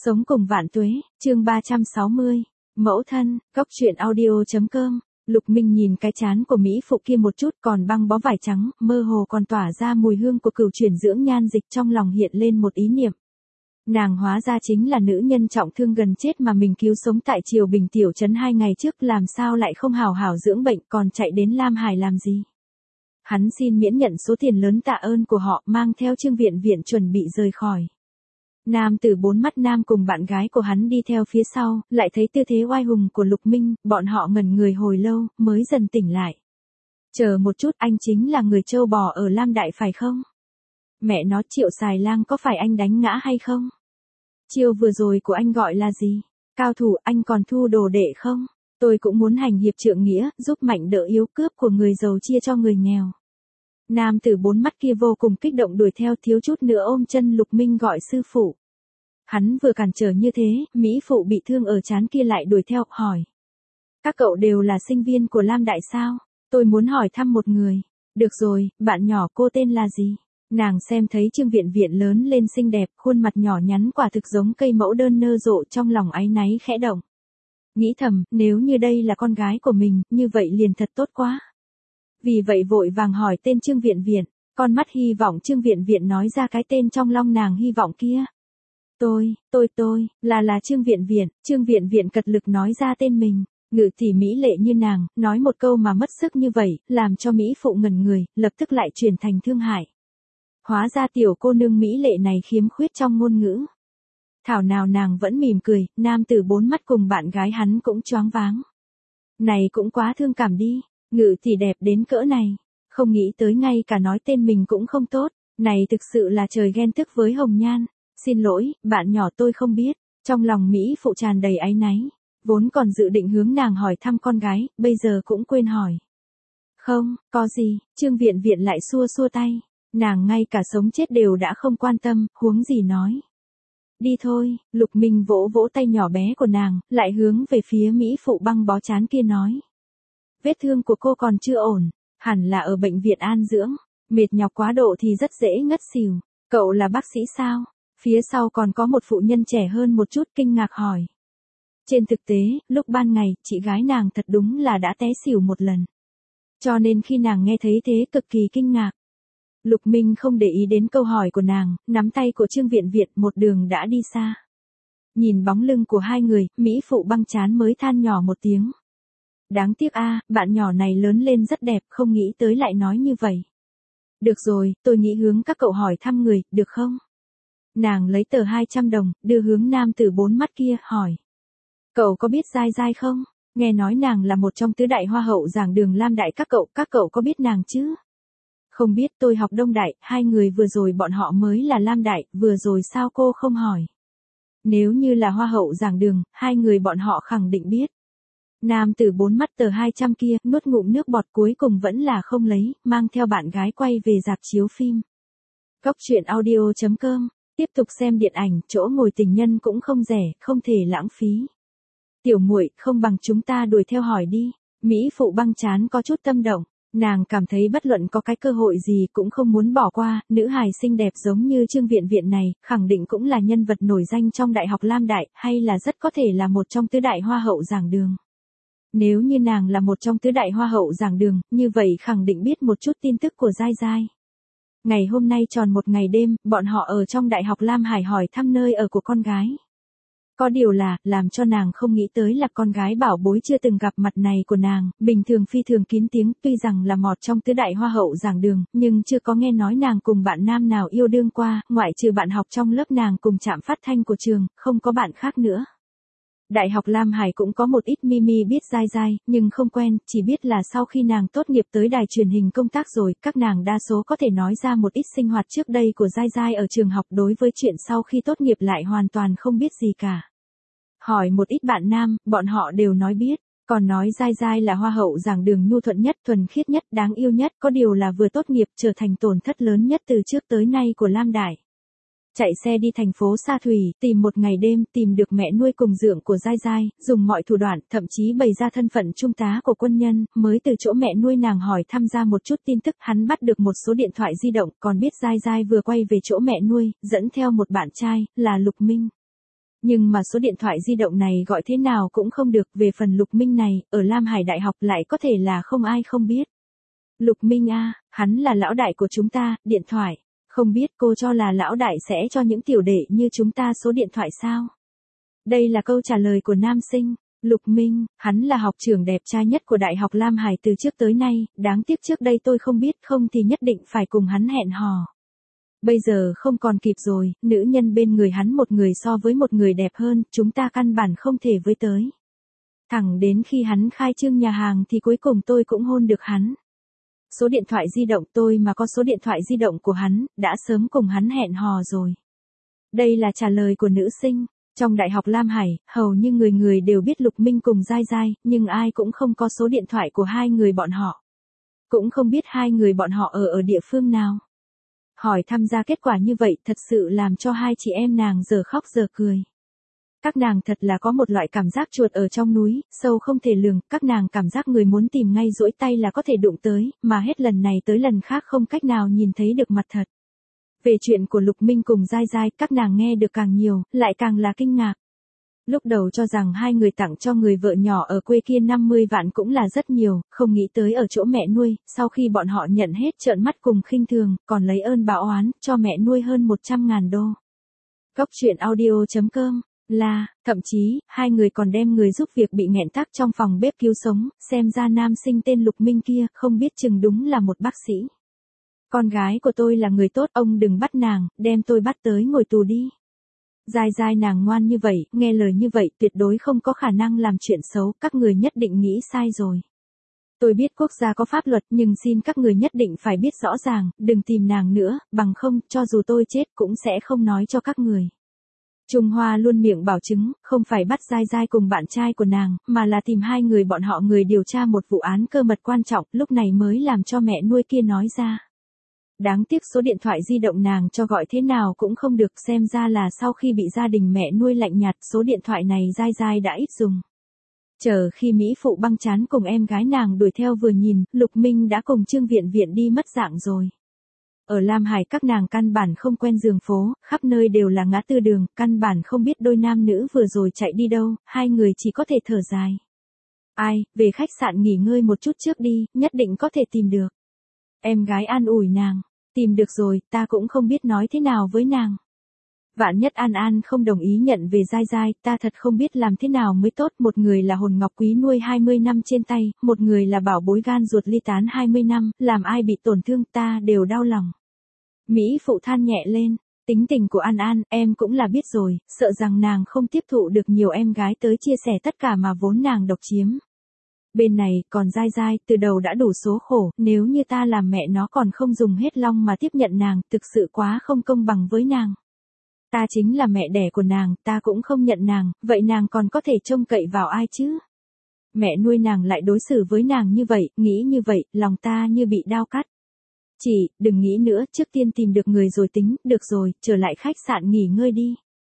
Sống cùng vạn tuế, chương 360. Mẫu thân, góc truyện audio.com. Lục Minh nhìn cái trán của Mỹ phụ kia một chút, còn băng bó vải trắng, mơ hồ còn tỏa ra mùi hương của cửu chuyển dưỡng nhan dịch, trong lòng hiện lên một ý niệm. Nàng hóa ra chính là nữ nhân trọng thương gần chết mà mình cứu sống tại Triều Bình tiểu trấn 2 ngày trước, làm sao lại không hào hảo dưỡng bệnh, còn chạy đến Lam Hải làm gì? Hắn xin miễn nhận số tiền lớn tạ ơn của họ, mang theo Trương Viện Viện chuẩn bị rời khỏi. Nam tử bốn mắt Nam cùng bạn gái của hắn đi theo phía sau, lại thấy tư thế oai hùng của Lục Minh, bọn họ ngẩn người hồi lâu, mới dần tỉnh lại. Chờ một chút, anh chính là người trâu bò ở Lam Đại phải không? Mẹ nó, Triệu Xài Lang có phải anh đánh ngã hay không? Chiêu vừa rồi của anh gọi là gì? Cao thủ, anh còn thu đồ đệ không? Tôi cũng muốn hành hiệp trượng nghĩa, giúp mạnh đỡ yếu, cướp của người giàu chia cho người nghèo. Nam tử bốn mắt kia vô cùng kích động đuổi theo, thiếu chút nữa ôm chân Lục Minh gọi sư phụ. Hắn vừa cản trở như thế, Mỹ phụ bị thương ở trán kia lại đuổi theo, hỏi. Các cậu đều là sinh viên của Lam Đại sao? Tôi muốn hỏi thăm một người. Được rồi, bạn nhỏ cô tên là gì? Nàng xem thấy Trương Viện Viện lớn lên xinh đẹp, khuôn mặt nhỏ nhắn quả thực giống cây mẫu đơn nơ rộ, trong lòng áy náy khẽ động. Nghĩ thầm, nếu như đây là con gái của mình, như vậy liền thật tốt quá. Vì vậy vội vàng hỏi tên Trương Viện Viện, con mắt hy vọng Trương Viện Viện nói ra cái tên trong lòng nàng hy vọng kia. Tôi, là Trương Viện Viện. Trương Viện Viện cật lực nói ra tên mình, ngự tỷ mỹ lệ như nàng, nói một câu mà mất sức như vậy, làm cho Mỹ phụ ngẩn người, lập tức lại chuyển thành thương hại. Hóa ra tiểu cô nương mỹ lệ này khiếm khuyết trong ngôn ngữ. Thảo nào nàng vẫn mỉm cười, nam tử bốn mắt cùng bạn gái hắn cũng choáng váng. Này cũng quá thương cảm đi, ngự tỷ đẹp đến cỡ này, không nghĩ tới ngay cả nói tên mình cũng không tốt, này thực sự là trời ghen tức với Hồng Nhan. Xin lỗi, bạn nhỏ tôi không biết, trong lòng Mỹ phụ tràn đầy áy náy, vốn còn dự định hướng nàng hỏi thăm con gái, bây giờ cũng quên hỏi. Không, có gì, Trương Viện Viện lại xua xua tay, nàng ngay cả sống chết đều đã không quan tâm, huống gì nói. Đi thôi, Lục Minh vỗ vỗ tay nhỏ bé của nàng, lại hướng về phía Mỹ phụ băng bó trán kia nói. Vết thương của cô còn chưa ổn, hẳn là ở bệnh viện an dưỡng, mệt nhọc quá độ thì rất dễ ngất xỉu, cậu là bác sĩ sao? Phía sau còn có một phụ nhân trẻ hơn một chút kinh ngạc hỏi. Trên thực tế, lúc ban ngày, chị gái nàng thật đúng là đã té xỉu một lần. Cho nên khi nàng nghe thấy thế cực kỳ kinh ngạc. Lục Minh không để ý đến câu hỏi của nàng, nắm tay của Trương Viện Viện một đường đã đi xa. Nhìn bóng lưng của hai người, Mỹ phụ băng trán mới than nhỏ một tiếng. Đáng tiếc a, bạn nhỏ này lớn lên rất đẹp, không nghĩ tới lại nói như vậy. Được rồi, tôi nghĩ hướng các cậu hỏi thăm người, được không? Nàng lấy tờ 200 đồng, đưa hướng nam tử bốn mắt kia, hỏi. Cậu có biết Giai Giai không? Nghe nói nàng là một trong tứ đại hoa hậu giảng đường Lam Đại, các cậu có biết nàng chứ? Không biết, tôi học Đông Đại, hai người vừa rồi bọn họ mới là Lam Đại, vừa rồi sao cô không hỏi? Nếu như là hoa hậu giảng đường, hai người bọn họ khẳng định biết. Nam tử bốn mắt tờ 200 kia, nuốt ngụm nước bọt cuối cùng vẫn là không lấy, mang theo bạn gái quay về rạp chiếu phim. Góc truyện audio.com. Tiếp tục xem điện ảnh, chỗ ngồi tình nhân cũng không rẻ, không thể lãng phí. Tiểu muội, không bằng chúng ta đuổi theo hỏi đi. Mỹ phụ băng trán có chút tâm động, nàng cảm thấy bất luận có cái cơ hội gì cũng không muốn bỏ qua, nữ hài xinh đẹp giống như Trương Viện Viện này, khẳng định cũng là nhân vật nổi danh trong Đại học Lam Đại, hay là rất có thể là một trong tứ đại hoa hậu giảng đường. Nếu như nàng là một trong tứ đại hoa hậu giảng đường, như vậy khẳng định biết một chút tin tức của Giai Giai. Ngày hôm nay tròn một ngày đêm, bọn họ ở trong Đại học Lam Hải hỏi thăm nơi ở của con gái. Có điều là, làm cho nàng không nghĩ tới là con gái bảo bối chưa từng gặp mặt này của nàng, bình thường phi thường kín tiếng, tuy rằng là một trong tứ đại hoa hậu giảng đường, nhưng chưa có nghe nói nàng cùng bạn nam nào yêu đương qua, ngoại trừ bạn học trong lớp nàng cùng trạm phát thanh của trường, không có bạn khác nữa. Đại học Lam Hải cũng có một ít Mimi biết Giai Giai, nhưng không quen, chỉ biết là sau khi nàng tốt nghiệp tới đài truyền hình công tác rồi, các nàng đa số có thể nói ra một ít sinh hoạt trước đây của Giai Giai ở trường học, đối với chuyện sau khi tốt nghiệp lại hoàn toàn không biết gì cả. Hỏi một ít bạn nam, bọn họ đều nói biết, còn nói Giai Giai là hoa hậu giảng đường nhu thuận nhất, thuần khiết nhất, đáng yêu nhất, có điều là vừa tốt nghiệp trở thành tổn thất lớn nhất từ trước tới nay của Lam Đại. Chạy xe đi thành phố Sa Thủy, tìm một ngày đêm, tìm được mẹ nuôi cùng dượng của Giai Giai, dùng mọi thủ đoạn, thậm chí bày ra thân phận trung tá của quân nhân, mới từ chỗ mẹ nuôi nàng hỏi thăm ra một chút tin tức, hắn bắt được một số điện thoại di động, còn biết Giai Giai vừa quay về chỗ mẹ nuôi, dẫn theo một bạn trai, là Lục Minh. Nhưng mà số điện thoại di động này gọi thế nào cũng không được, về phần Lục Minh này, ở Lam Hải Đại học lại có thể là không ai không biết. Lục Minh a, hắn là lão đại của chúng ta, điện thoại. Không biết cô cho là lão đại sẽ cho những tiểu đệ như chúng ta số điện thoại sao? Đây là câu trả lời của nam sinh. Lục Minh, hắn là học trưởng đẹp trai nhất của Đại học Lam Hải từ trước tới nay, đáng tiếc trước đây tôi không biết, không thì nhất định phải cùng hắn hẹn hò. Bây giờ không còn kịp rồi, nữ nhân bên người hắn một người so với một người đẹp hơn, chúng ta căn bản không thể với tới. Thẳng đến khi hắn khai trương nhà hàng thì cuối cùng tôi cũng hôn được hắn. Số điện thoại di động tôi mà có số điện thoại di động của hắn, đã sớm cùng hắn hẹn hò rồi. Đây là trả lời của nữ sinh. Trong Đại học Lam Hải, hầu như người người đều biết Lục Minh cùng Giai Giai, nhưng ai cũng không có số điện thoại của hai người bọn họ. Cũng không biết hai người bọn họ ở địa phương nào. Hỏi tham gia kết quả như vậy thật sự làm cho hai chị em nàng giờ khóc giờ cười. Các nàng thật là có một loại cảm giác chuột ở trong núi, sâu không thể lường, các nàng cảm giác người muốn tìm ngay duỗi tay là có thể đụng tới, mà hết lần này tới lần khác không cách nào nhìn thấy được mặt thật. Về chuyện của Lục Minh cùng Giai Giai, các nàng nghe được càng nhiều, lại càng là kinh ngạc. Lúc đầu cho rằng hai người tặng cho người vợ nhỏ ở quê kia 50 vạn cũng là rất nhiều, không nghĩ tới ở chỗ mẹ nuôi, sau khi bọn họ nhận hết trợn mắt cùng khinh thường, còn lấy ơn báo oán, cho mẹ nuôi hơn 100.000 đô. Góc truyện audio.com là, thậm chí, hai người còn đem người giúp việc bị nghẹn tắc trong phòng bếp cứu sống, xem ra nam sinh tên Lục Minh kia, không biết chừng đúng là một bác sĩ. Con gái của tôi là người tốt, ông đừng bắt nàng, đem tôi bắt tới ngồi tù đi. Giai Giai nàng ngoan như vậy, nghe lời như vậy, tuyệt đối không có khả năng làm chuyện xấu, các người nhất định nghĩ sai rồi. Tôi biết quốc gia có pháp luật, nhưng xin các người nhất định phải biết rõ ràng, đừng tìm nàng nữa, bằng không, cho dù tôi chết cũng sẽ không nói cho các người. Trung Hoa luôn miệng bảo chứng, không phải bắt Giai Giai cùng bạn trai của nàng, mà là tìm hai người bọn họ người điều tra một vụ án cơ mật quan trọng, lúc này mới làm cho mẹ nuôi kia nói ra. Đáng tiếc số điện thoại di động nàng cho gọi thế nào cũng không được, xem ra là sau khi bị gia đình mẹ nuôi lạnh nhạt, số điện thoại này Giai Giai đã ít dùng. Chờ khi Mỹ phụ băng chán cùng em gái nàng đuổi theo vừa nhìn, Lục Minh đã cùng Trương Viện Viện đi mất dạng rồi. Ở Lam Hải các nàng căn bản không quen đường phố, khắp nơi đều là ngã tư đường, căn bản không biết đôi nam nữ vừa rồi chạy đi đâu, hai người chỉ có thể thở dài. Ai, về khách sạn nghỉ ngơi một chút trước đi, nhất định có thể tìm được. Em gái an ủi nàng, tìm được rồi, ta cũng không biết nói thế nào với nàng. Vạn nhất An An không đồng ý nhận về Giai Giai, ta thật không biết làm thế nào mới tốt, một người là hồn ngọc quý nuôi 20 năm trên tay, một người là bảo bối gan ruột ly tán 20 năm, làm ai bị tổn thương ta đều đau lòng. Mỹ phụ than nhẹ lên, tính tình của An An, em cũng là biết rồi, sợ rằng nàng không tiếp thụ được nhiều em gái tới chia sẻ tất cả mà vốn nàng độc chiếm. Bên này, còn Giai Giai, từ đầu đã đủ số khổ, nếu như ta làm mẹ nó còn không dùng hết long mà tiếp nhận nàng, thực sự quá không công bằng với nàng. Ta chính là mẹ đẻ của nàng, ta cũng không nhận nàng, vậy nàng còn có thể trông cậy vào ai chứ? Mẹ nuôi nàng lại đối xử với nàng như vậy, nghĩ như vậy, lòng ta như bị đao cắt. Chị, đừng nghĩ nữa, trước tiên tìm được người rồi tính, được rồi, trở lại khách sạn nghỉ ngơi đi.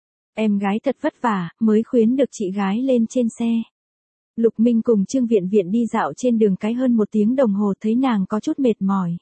Em gái thật vất vả, mới khuyến được chị gái lên trên xe. Lục Minh cùng Trương Viện Viện đi dạo trên đường cái hơn 1 tiếng đồng hồ, thấy nàng có chút mệt mỏi.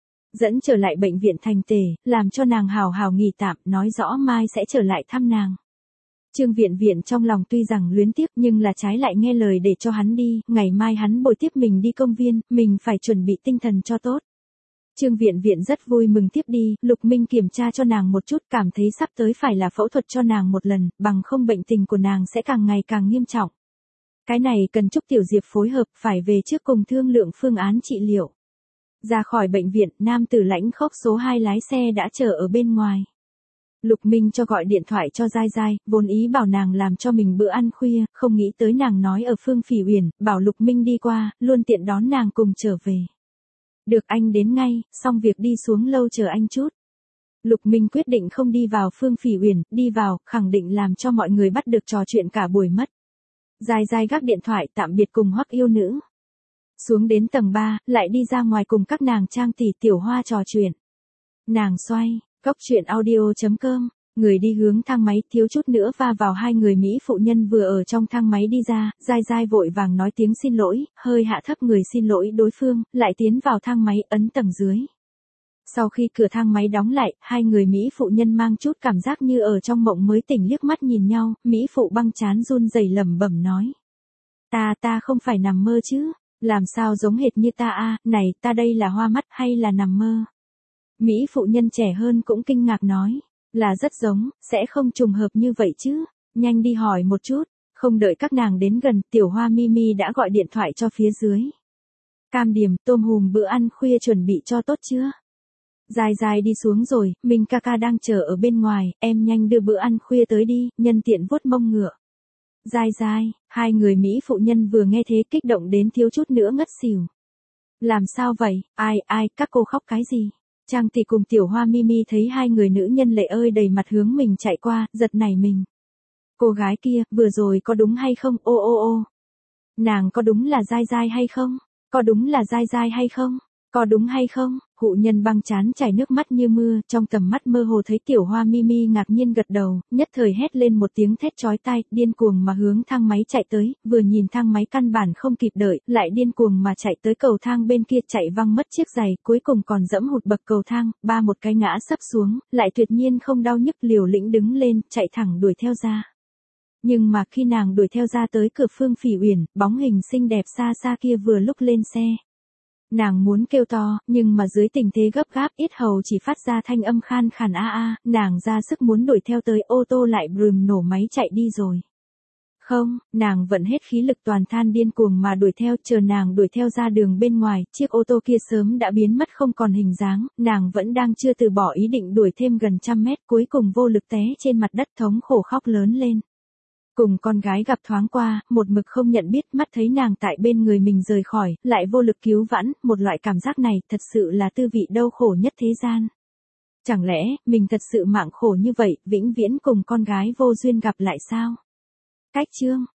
Dẫn trở lại bệnh viện Thành Tề, làm cho nàng hào hào nghỉ tạm, nói rõ mai sẽ trở lại thăm nàng. Trương Viện Viện trong lòng tuy rằng luyến tiếc nhưng là trái lại nghe lời để cho hắn đi, ngày mai hắn bồi tiếp mình đi công viên, mình phải chuẩn bị tinh thần cho tốt. Trương Viện Viện rất vui mừng tiếp đi, Lục Minh kiểm tra cho nàng một chút, cảm thấy sắp tới phải là phẫu thuật cho nàng một lần, bằng không bệnh tình của nàng sẽ càng ngày càng nghiêm trọng. Cái này cần Trúc Tiểu Diệp phối hợp, phải về trước cùng thương lượng phương án trị liệu. Ra khỏi bệnh viện, nam tử lãnh khốc số 2 lái xe đã chờ ở bên ngoài. Lục Minh cho gọi điện thoại cho Giai Giai, vốn ý bảo nàng làm cho mình bữa ăn khuya, không nghĩ tới nàng nói ở Phương Phỉ Uyển, bảo Lục Minh đi qua, luôn tiện đón nàng cùng trở về. Được, anh đến ngay, xong việc đi xuống lâu chờ anh chút. Lục Minh quyết định không đi vào Phương Phỉ Uyển, đi vào, khẳng định làm cho mọi người bắt được trò chuyện cả buổi mất. Giai Giai gác điện thoại tạm biệt cùng Hoắc yêu nữ. Xuống đến tầng 3, lại đi ra ngoài cùng các nàng Trang Tỷ Tiểu Hoa trò chuyện. Nàng xoay, góc truyện audio.com, người đi hướng thang máy thiếu chút nữa va vào hai người Mỹ phụ nhân vừa ở trong thang máy đi ra, Giai Giai vội vàng nói tiếng xin lỗi, hơi hạ thấp người xin lỗi đối phương, lại tiến vào thang máy ấn tầng dưới. Sau khi cửa thang máy đóng lại, hai người Mỹ phụ nhân mang chút cảm giác như ở trong mộng mới tỉnh liếc mắt nhìn nhau, Mỹ phụ băng trán run rẩy lẩm bẩm nói. Ta không phải nằm mơ chứ, làm sao giống hệt như ta a, này, ta đây là hoa mắt hay là nằm mơ? Mỹ phụ nhân trẻ hơn cũng kinh ngạc nói, là rất giống, sẽ không trùng hợp như vậy chứ, nhanh đi hỏi một chút. Không đợi các nàng đến gần, tiểu hoa Mimi đã gọi điện thoại cho phía dưới. Cam Điểm, tôm hùm bữa ăn khuya chuẩn bị cho tốt chưa? Dài dài đi xuống rồi, mình ca ca đang chờ ở bên ngoài, em nhanh đưa bữa ăn khuya tới đi, nhân tiện vuốt mông ngựa. Dài dài, hai người Mỹ phụ nhân vừa nghe thế kích động đến thiếu chút nữa ngất xỉu. Làm sao vậy, ai, các cô khóc cái gì? Trang Tỷ cùng tiểu hoa Mimi thấy hai người nữ nhân lệ ơi đầy mặt hướng mình chạy qua, giật nảy mình. Cô gái kia, vừa rồi có đúng hay không, ô. Nàng có đúng là dai dai hay không? Có đúng là dai dai hay không? Có đúng hay không? Hụ nhân băng trán chảy nước mắt như mưa, trong tầm mắt mơ hồ thấy tiểu hoa Mimi ngạc nhiên gật đầu, nhất thời hét lên một tiếng thét chói tai, điên cuồng mà hướng thang máy chạy tới, vừa nhìn thang máy căn bản không kịp đợi, lại điên cuồng mà chạy tới cầu thang bên kia chạy văng mất chiếc giày, cuối cùng còn dẫm hụt bậc cầu thang, ba một cái ngã sấp xuống, lại tuyệt nhiên không đau nhức liều lĩnh đứng lên, chạy thẳng đuổi theo ra. Nhưng mà khi nàng đuổi theo ra tới cửa Phương Phỉ Uyển, bóng hình xinh đẹp xa xa kia vừa lúc lên xe. Nàng muốn kêu to, nhưng mà dưới tình thế gấp gáp yết hầu chỉ phát ra thanh âm khan khàn a, nàng ra sức muốn đuổi theo tới ô tô lại brùm nổ máy chạy đi rồi. Không, nàng vẫn hết khí lực toàn than điên cuồng mà đuổi theo, chờ nàng đuổi theo ra đường bên ngoài, chiếc ô tô kia sớm đã biến mất không còn hình dáng, nàng vẫn đang chưa từ bỏ ý định đuổi thêm gần 100 mét, cuối cùng vô lực té trên mặt đất thống khổ khóc lớn lên. Cùng con gái gặp thoáng qua, một mực không nhận biết, mắt thấy nàng tại bên người mình rời khỏi, lại vô lực cứu vãn, một loại cảm giác này thật sự là tư vị đau khổ nhất thế gian. Chẳng lẽ, mình thật sự mạng khổ như vậy, vĩnh viễn cùng con gái vô duyên gặp lại sao? Cách chương